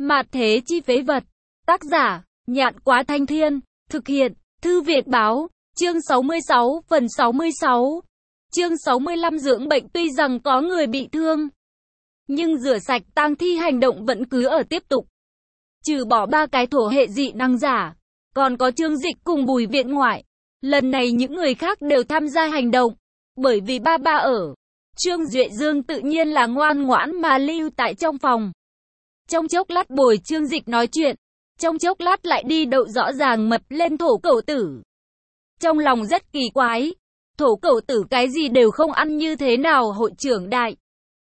Mạt thế chi phế vật. Tác giả, Nhạn Quá Thanh Thiên. Thực hiện, Thư Việt Báo. Chương 66, phần 66. Chương 65 dưỡng bệnh. Tuy rằng có người bị thương, nhưng rửa sạch tang thi hành động vẫn cứ ở tiếp tục. Trừ bỏ 3 cái thổ hệ dị năng giả, còn có Trương Dịch cùng Bùi Viện Ngoại. Lần này những người khác đều tham gia hành động, bởi vì ba ở. Trương Duệ Dương tự nhiên là ngoan ngoãn mà lưu tại trong phòng. Trong chốc lát Bồi Trương Dịch nói chuyện, trong chốc lát lại đi đậu rõ ràng mật lên thổ cẩu tử. Trong lòng rất kỳ quái, thổ cẩu tử cái gì đều không ăn như thế nào hội trưởng đại.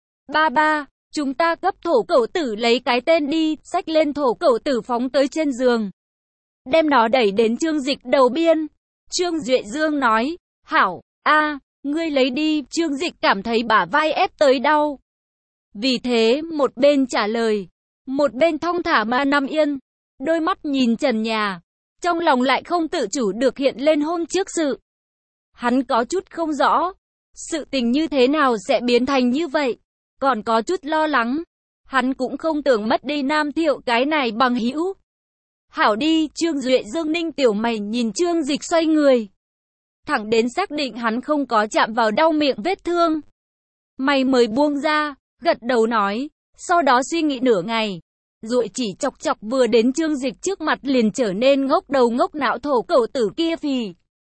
Ba, chúng ta cấp thổ cẩu tử lấy cái tên đi, xách lên thổ cẩu tử phóng tới trên giường. Đem nó đẩy đến Trương Dịch đầu biên. Trương Duệ Dương nói, hảo, ngươi lấy đi. Trương Dịch cảm thấy bả vai ép tới đau. Vì thế, một bên trả lời, một bên thong thả mà nằm yên, đôi mắt nhìn trần nhà. Trong lòng lại không tự chủ được hiện lên hôm trước sự. Hắn có chút không rõ, sự tình như thế nào sẽ biến thành như vậy, còn có chút lo lắng. Hắn cũng không tưởng mất đi Nam Thiệu cái này bằng hữu. Hảo đi. Trương Duệ Dương ninh tiểu mày nhìn Trương Dịch xoay người, thẳng đến xác định hắn không có chạm vào đau miệng vết thương, mày mới buông ra, gật đầu nói. Sau đó suy nghĩ nửa ngày, rồi chỉ chọc vừa đến Trương Dịch trước mặt liền trở nên ngốc đầu ngốc não thổ cẩu tử kia phì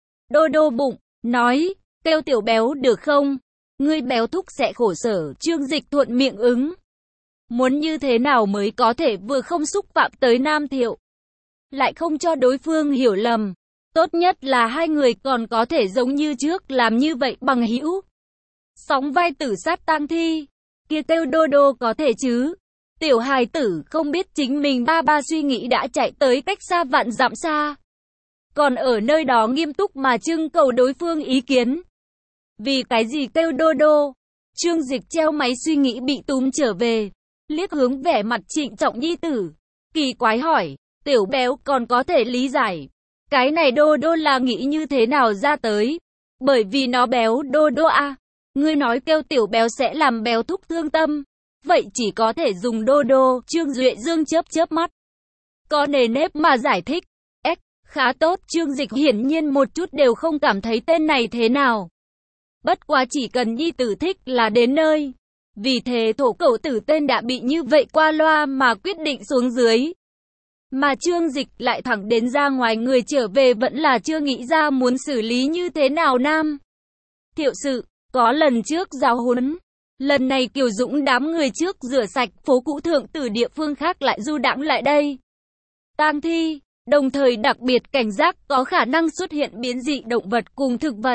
đô bụng, nói, kêu tiểu béo được không? Ngươi béo thúc sẽ khổ sở. Trương Dịch thuận miệng ứng. Muốn như thế nào mới có thể vừa không xúc phạm tới Nam Thiệu, lại không cho đối phương hiểu lầm. Tốt nhất là hai người còn có thể giống như trước làm như vậy bằng hữu. Sóng vai tử sát tang thi, kia kêu đô có thể chứ? Tiểu hài tử không biết chính mình ba suy nghĩ đã chạy tới cách xa vạn dặm xa, còn ở nơi đó nghiêm túc mà trưng cầu đối phương ý kiến. Vì cái gì kêu đô? Trương Dịch treo máy suy nghĩ bị túm trở về, liếc hướng vẻ mặt trịnh trọng nhi tử, kỳ quái hỏi, tiểu béo còn có thể lý giải, cái này đô là nghĩ như thế nào ra tới? Bởi vì nó béo đô ngươi nói kêu tiểu béo sẽ làm béo thúc thương tâm, vậy chỉ có thể dùng đô. Trương Duệ Dương chớp mắt, có nề nếp mà giải thích. Khá tốt. Trương Dịch hiển nhiên một chút đều không cảm thấy tên này thế nào. Bất quá chỉ cần nhi tử thích là đến nơi. Vì thế thổ cẩu tử tên đã bị như vậy qua loa mà quyết định xuống dưới. Mà Trương Dịch lại thẳng đến ra ngoài người trở về vẫn là chưa nghĩ ra muốn xử lý như thế nào Nam Thiệu sự. Có lần trước giáo huấn, lần này Kiều Dũng đám người trước rửa sạch phố cũ thượng từ địa phương khác lại du đãng lại đây. Tang thi, đồng thời đặc biệt cảnh giác có khả năng xuất hiện biến dị động vật cùng thực vật.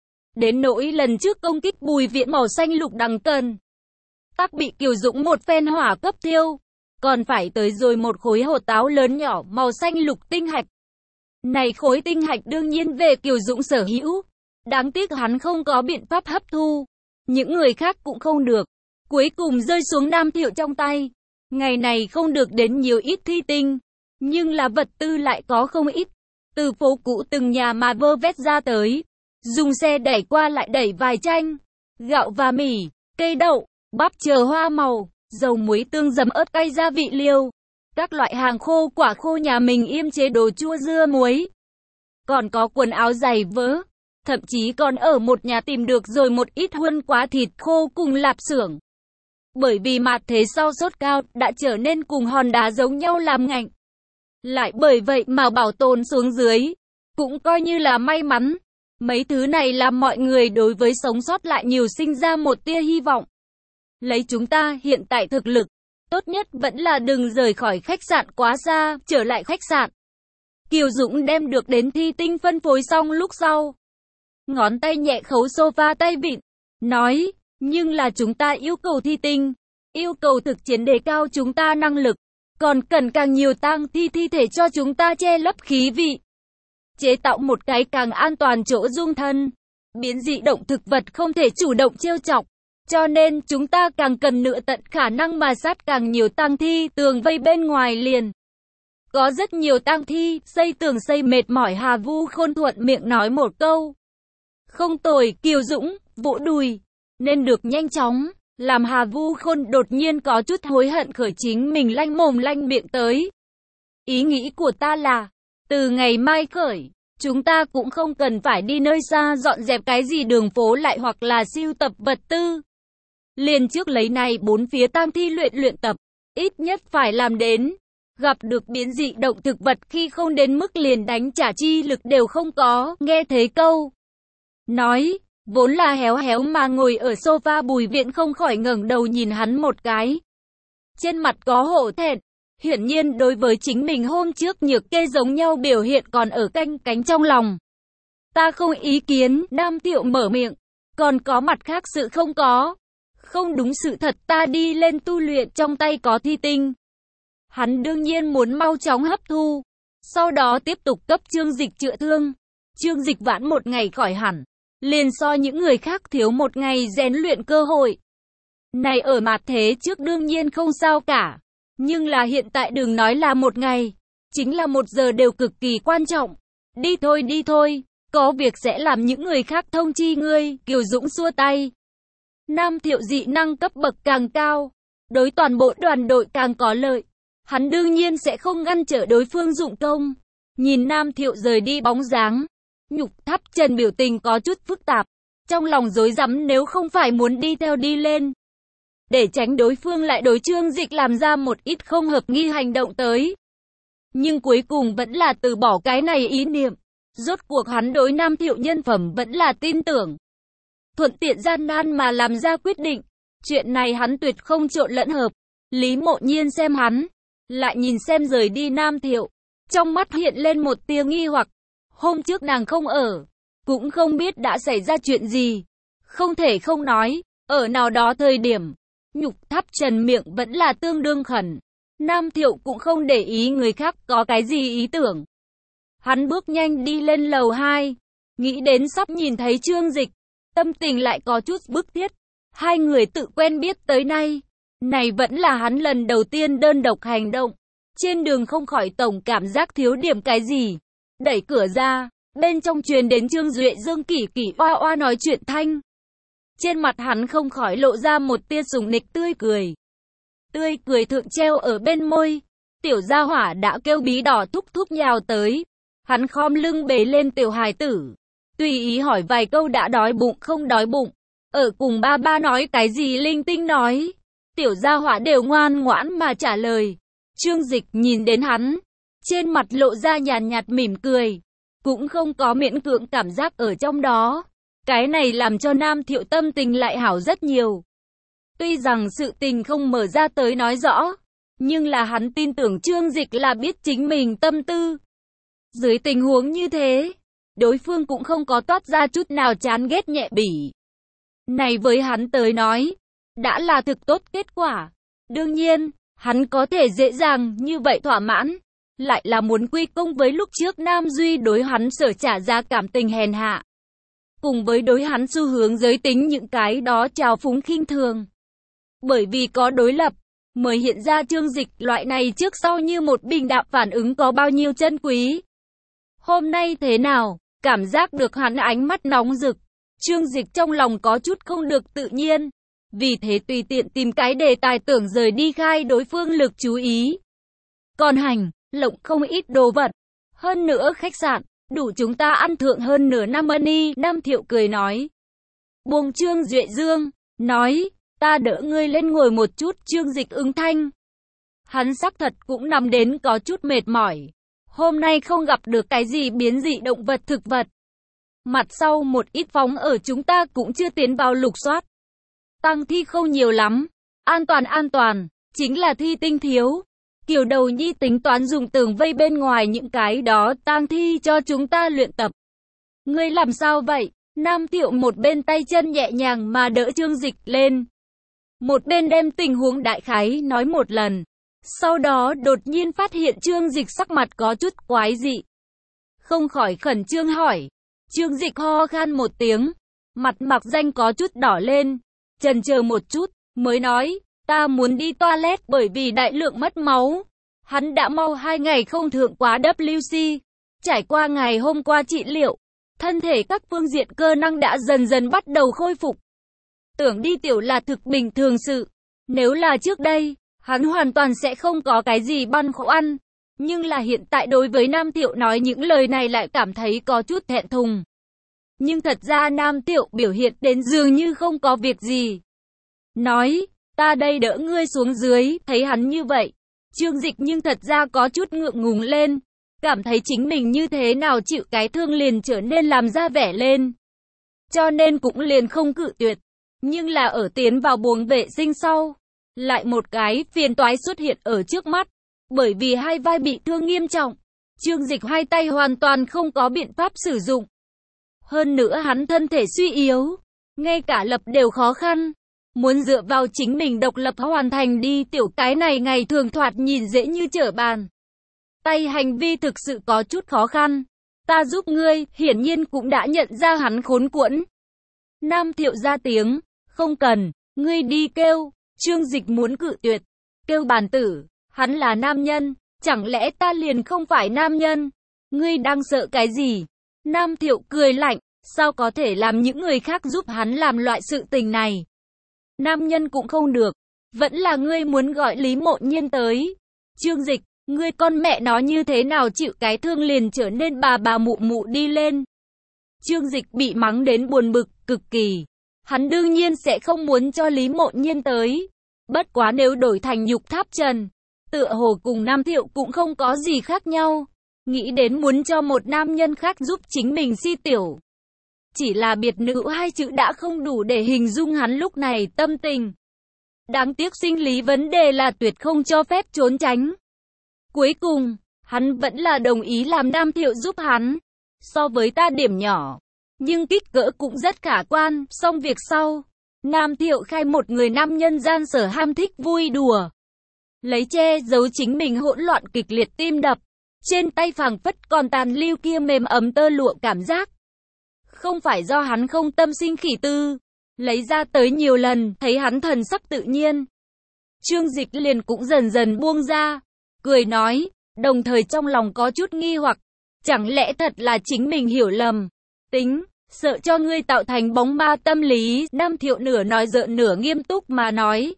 Đến nỗi lần trước công kích Bùi Viện màu xanh lục đằng cần, tắc bị Kiều Dũng một phen hỏa cấp tiêu, còn phải tới rồi một khối hồ táo lớn nhỏ màu xanh lục tinh hạch. Này khối tinh hạch đương nhiên về Kiều Dũng sở hữu, đáng tiếc hắn không có biện pháp hấp thu, những người khác cũng không được, cuối cùng rơi xuống Nam Thiệu trong tay. Ngày này không được đến nhiều ít thi tinh, nhưng là vật tư lại có không ít, từ phố cũ từng nhà mà vơ vét ra tới, dùng xe đẩy qua lại đẩy vài chanh, gạo và mì, cây đậu, bắp chờ hoa màu, dầu muối tương giấm ớt cay gia vị liêu, các loại hàng khô quả khô nhà mình yêm chế đồ chua dưa muối, còn có quần áo giày vớ, thậm chí còn ở một nhà tìm được rồi một ít huân quá thịt khô cùng lạp xưởng. Bởi vì mạt thế sau sốt cao đã trở nên cùng hòn đá giống nhau làm ngạnh, lại bởi vậy mà bảo tồn xuống dưới, cũng coi như là may mắn. Mấy thứ này làm mọi người đối với sống sót lại nhiều sinh ra một tia hy vọng. Lấy chúng ta hiện tại thực lực, tốt nhất vẫn là đừng rời khỏi khách sạn quá xa. Trở lại khách sạn, Kiều Dũng đem được đến thi tinh phân phối xong lúc sau, ngón tay nhẹ khấu sofa tay vịn, nói, nhưng là chúng ta yêu cầu thi tinh, yêu cầu thực chiến đề cao chúng ta năng lực, còn cần càng nhiều tang thi thể cho chúng ta che lấp khí vị, chế tạo một cái càng an toàn chỗ dung thân. Biến dị động thực vật không thể chủ động trêu chọc, cho nên chúng ta càng cần nửa tận khả năng mà sát càng nhiều tang thi tường vây bên ngoài liền. Có rất nhiều tang thi, xây tường xây mệt mỏi. Hà Vu Khôn thuận miệng nói một câu. Không tồi. Kiều Dũng vỗ đùi, nên được nhanh chóng làm Hà Vu Khôn đột nhiên có chút hối hận khởi chính mình lanh mồm lanh miệng tới. Ý nghĩ của ta là, từ ngày mai khởi, chúng ta cũng không cần phải đi nơi xa dọn dẹp cái gì đường phố lại hoặc là sưu tập vật tư. Liền trước lấy này bốn phía tang thi luyện tập, ít nhất phải làm đến. Gặp được biến dị động thực vật khi không đến mức liền đánh trả chi lực đều không có, nghe thấy câu nói, vốn là héo héo mà ngồi ở sofa Bùi Viện không khỏi ngẩng đầu nhìn hắn một cái. Trên mặt có hổ thẹn, hiển nhiên đối với chính mình hôm trước nhược kê giống nhau biểu hiện còn ở canh cánh trong lòng. Ta không ý kiến, Nam Thiệu mở miệng, còn có mặt khác sự không có. Không đúng sự thật ta đi lên tu luyện trong tay có thi tinh. Hắn đương nhiên muốn mau chóng hấp thu, sau đó tiếp tục cấp Trương Dịch chữa thương. Trương Dịch vãn một ngày khỏi hẳn, liền so những người khác thiếu một ngày rèn luyện cơ hội. Này ở mặt thế trước đương nhiên không sao cả, nhưng là hiện tại đừng nói là một ngày, chính là 1 giờ đều cực kỳ quan trọng. Đi thôi, có việc sẽ làm những người khác thông chi ngươi, Kiều Dũng xua tay. Nam Thiệu dị năng cấp bậc càng cao, đối toàn bộ đoàn đội càng có lợi. Hắn đương nhiên sẽ không ngăn trở đối phương dụng công. Nhìn Nam Thiệu rời đi bóng dáng, Nhục Tháp Trần biểu tình có chút phức tạp, trong lòng rối rắm nếu không phải muốn đi theo đi lên, để tránh đối phương lại đối Trương Dịch làm ra một ít không hợp nghi hành động tới. Nhưng cuối cùng vẫn là từ bỏ cái này ý niệm, rốt cuộc hắn đối Nam Thiệu nhân phẩm vẫn là tin tưởng. Thuận tiện gian nan mà làm ra quyết định, chuyện này hắn tuyệt không trộn lẫn hợp. Lý Mộ Nhiên xem hắn, lại nhìn xem rời đi Nam Thiệu, trong mắt hiện lên một tia nghi hoặc. Hôm trước nàng không ở, cũng không biết đã xảy ra chuyện gì. Không thể không nói, ở nào đó thời điểm, Nhục Tháp Trần miệng vẫn là tương đương khẩn. Nam Thiệu cũng không để ý người khác có cái gì ý tưởng. Hắn bước nhanh đi lên lầu 2, nghĩ đến sắp nhìn thấy Trương Dịch, tâm tình lại có chút bức thiết. Hai người tự quen biết tới nay, này vẫn là hắn lần đầu tiên đơn độc hành động. Trên đường không khỏi tổng cảm giác thiếu điểm cái gì. Đẩy cửa ra, bên trong truyền đến Trương Duệ Dương kỳ kỳ oa oa nói chuyện thanh. Trên mặt hắn không khỏi lộ ra một tia sùng nịch tươi cười. Tươi cười thượng treo ở bên môi. Tiểu gia hỏa đã kêu bí đỏ thúc thúc nhào tới. Hắn khom lưng bế lên tiểu hài tử, tùy ý hỏi vài câu đã đói bụng không đói bụng. Ở cùng ba ba nói cái gì linh tinh nói. Tiểu gia hỏa đều ngoan ngoãn mà trả lời. Trương Dịch nhìn đến hắn, trên mặt lộ ra nhàn nhạt mỉm cười, cũng không có miễn cưỡng cảm giác ở trong đó. Cái này làm cho Nam Thiệu tâm tình lại hảo rất nhiều. Tuy rằng sự tình không mở ra tới nói rõ, nhưng là hắn tin tưởng Trương Dịch là biết chính mình tâm tư. Dưới tình huống như thế, đối phương cũng không có toát ra chút nào chán ghét nhẹ bỉ. Này với hắn tới nói, đã là thực tốt kết quả. Đương nhiên, hắn có thể dễ dàng như vậy thỏa mãn, lại là muốn quy công với lúc trước Nam Duy đối hắn sở trả ra cảm tình hèn hạ. Cùng với đối hắn xu hướng giới tính những cái đó trào phúng khinh thường. Bởi vì có đối lập, mới hiện ra Trương Dịch loại này trước sau như một bình đạm phản ứng có bao nhiêu chân quý. Hôm nay thế nào, cảm giác được hắn ánh mắt nóng rực. Trương Dịch trong lòng có chút không được tự nhiên. Vì thế tùy tiện tìm cái đề tài tưởng rời đi khai đối phương lực chú ý. Còn hành, lộng không ít đồ vật. Hơn nữa khách sạn, đủ chúng ta ăn thượng hơn nửa năm money. Nam Thiệu cười nói. Buông Trương Duệ Dương, nói, ta đỡ ngươi lên ngồi một chút. Trương Dịch ứng thanh. Hắn xác thật cũng nằm đến có chút mệt mỏi. Hôm nay không gặp được cái gì biến dị động vật thực vật. Mặt sau một ít phóng ở chúng ta cũng chưa tiến vào lục soát. Tang thi không nhiều lắm. An toàn, chính là thi tinh thiếu. Kiều Đầu Nhi tính toán dùng tường vây bên ngoài những cái đó tang thi cho chúng ta luyện tập. Ngươi làm sao vậy? Nam Thiệu một bên tay chân nhẹ nhàng mà đỡ Trương Dịch lên. Một bên đem tình huống đại khái nói một lần. Sau đó đột nhiên phát hiện Trương Dịch sắc mặt có chút quái dị. Không khỏi khẩn trương hỏi. Trương Dịch ho khan một tiếng. Mặt mặc danh có chút đỏ lên. Chần chờ một chút, mới nói, ta muốn đi toilet bởi vì đại lượng mất máu. Hắn đã mau 2 ngày không thượng quá WC. Trải qua ngày hôm qua trị liệu, thân thể các phương diện cơ năng đã dần dần bắt đầu khôi phục. Tưởng đi tiểu là thực bình thường sự. Nếu là trước đây, hắn hoàn toàn sẽ không có cái gì băn khoăn. Nhưng là hiện tại đối với Nam Thiệu nói những lời này lại cảm thấy có chút thẹn thùng. Nhưng thật ra Nam Thiệu biểu hiện đến dường như không có việc gì. Nói, ta đây đỡ ngươi xuống dưới, thấy hắn như vậy. Trương Dịch nhưng thật ra có chút ngượng ngùng lên. Cảm thấy chính mình như thế nào chịu cái thương liền trở nên làm ra vẻ lên. Cho nên cũng liền không cự tuyệt. Nhưng là ở tiến vào buồng vệ sinh sau, lại một cái phiền toái xuất hiện ở trước mắt. Bởi vì hai vai bị thương nghiêm trọng, Trương Dịch hai tay hoàn toàn không có biện pháp sử dụng. Hơn nữa hắn thân thể suy yếu, ngay cả lập đều khó khăn. Muốn dựa vào chính mình độc lập hoàn thành đi tiểu cái này ngày thường thoạt nhìn dễ như trở bàn. Tay hành vi thực sự có chút khó khăn. Ta giúp ngươi, hiển nhiên cũng đã nhận ra hắn khốn quẫn. Nam Thiệu ra tiếng, không cần, ngươi đi kêu. Trương Dịch muốn cự tuyệt, kêu bàn tử, hắn là nam nhân, chẳng lẽ ta liền không phải nam nhân? Ngươi đang sợ cái gì? Nam Thiệu cười lạnh, sao có thể làm những người khác giúp hắn làm loại sự tình này? Nam nhân cũng không được, vẫn là ngươi muốn gọi Lý Mộ Nhiên tới. Trương Dịch, ngươi con mẹ nó như thế nào chịu cái thương liền trở nên bà mụ mụ đi lên. Trương Dịch bị mắng đến buồn bực, cực kỳ. Hắn đương nhiên sẽ không muốn cho Lý Mộ Nhiên tới. Bất quá nếu đổi thành Nhục Tháp Trần, tựa hồ cùng Nam Thiệu cũng không có gì khác nhau. Nghĩ đến muốn cho một nam nhân khác giúp chính mình si tiểu. Chỉ là biệt nữ hai chữ đã không đủ để hình dung hắn lúc này tâm tình. Đáng tiếc sinh lý vấn đề là tuyệt không cho phép trốn tránh. Cuối cùng, hắn vẫn là đồng ý làm Nam Thiệu giúp hắn. So với ta điểm nhỏ, nhưng kích cỡ cũng rất khả quan. Xong việc sau, Nam Thiệu khai một người nam nhân gian sở ham thích vui đùa. Lấy che giấu chính mình hỗn loạn kịch liệt tim đập. Trên tay phảng phất còn tàn lưu kia mềm ấm tơ lụa cảm giác. Không phải do hắn không tâm sinh khỉ tư. Lấy ra tới nhiều lần, thấy hắn thần sắc tự nhiên. Trương Dịch liền cũng dần dần buông ra. Cười nói, đồng thời trong lòng có chút nghi hoặc. Chẳng lẽ thật là chính mình hiểu lầm. Tính, sợ cho ngươi tạo thành bóng ma tâm lý. Nam Thiệu nửa nói giỡn nửa nghiêm túc mà nói.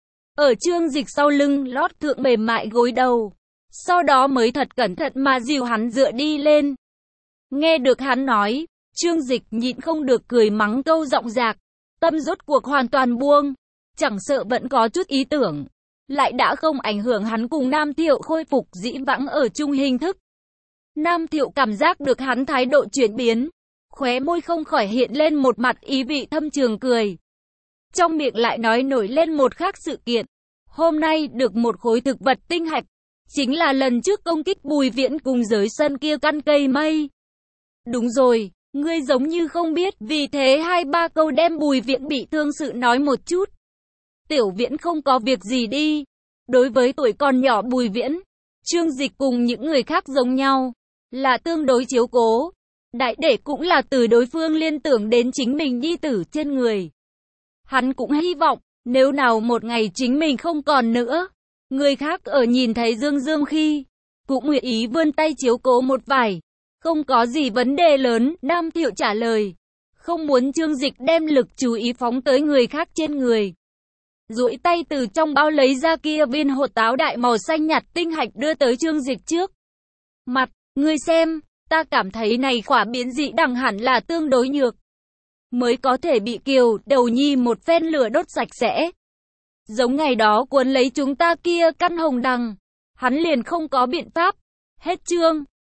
Ở Trương Dịch sau lưng lót thượng mềm mại gối đầu. Sau đó mới thật cẩn thận mà dìu hắn dựa đi lên. Nghe được hắn nói, Trương Dịch nhịn không được cười mắng câu giọng dạc. Tâm rốt cuộc hoàn toàn buông. Chẳng sợ vẫn có chút ý tưởng. Lại đã không ảnh hưởng hắn cùng Nam Thiệu khôi phục dĩ vãng ở chung hình thức. Nam Thiệu cảm giác được hắn thái độ chuyển biến. Khóe môi không khỏi hiện lên một mặt ý vị thâm trường cười. Trong miệng lại nói nổi lên một khác sự kiện. Hôm nay được một khối thực vật tinh hạch. Chính là lần trước công kích Bùi Viễn cùng giới sân kia căn cây mây. Đúng rồi, ngươi giống như không biết, vì thế 2-3 câu đem Bùi Viễn bị thương sự nói một chút. Tiểu Viễn không có việc gì đi. Đối với tuổi còn nhỏ Bùi Viễn, Trương Dịch cùng những người khác giống nhau, là tương đối chiếu cố. Đại để cũng là từ đối phương liên tưởng đến chính mình nhi tử trên người. Hắn cũng hy vọng, nếu nào một ngày chính mình không còn nữa, người khác ở nhìn thấy Dương Dương khi, cũng nguyện ý vươn tay chiếu cố một vài. Không có gì vấn đề lớn, Nam Thiệu trả lời. Không muốn Trương Dịch đem lực chú ý phóng tới người khác trên người. Duỗi tay từ trong bao lấy ra kia viên hột táo đại màu xanh nhạt tinh hạch đưa tới Trương Dịch trước mặt. Ngươi xem, ta cảm thấy này quả biến dị đằng hẳn là tương đối nhược. Mới có thể bị Kiều đầu nhi một phen lửa đốt sạch sẽ. Giống ngày đó cuốn lấy chúng ta kia căn hồng đằng. Hắn liền không có biện pháp. Hết chương.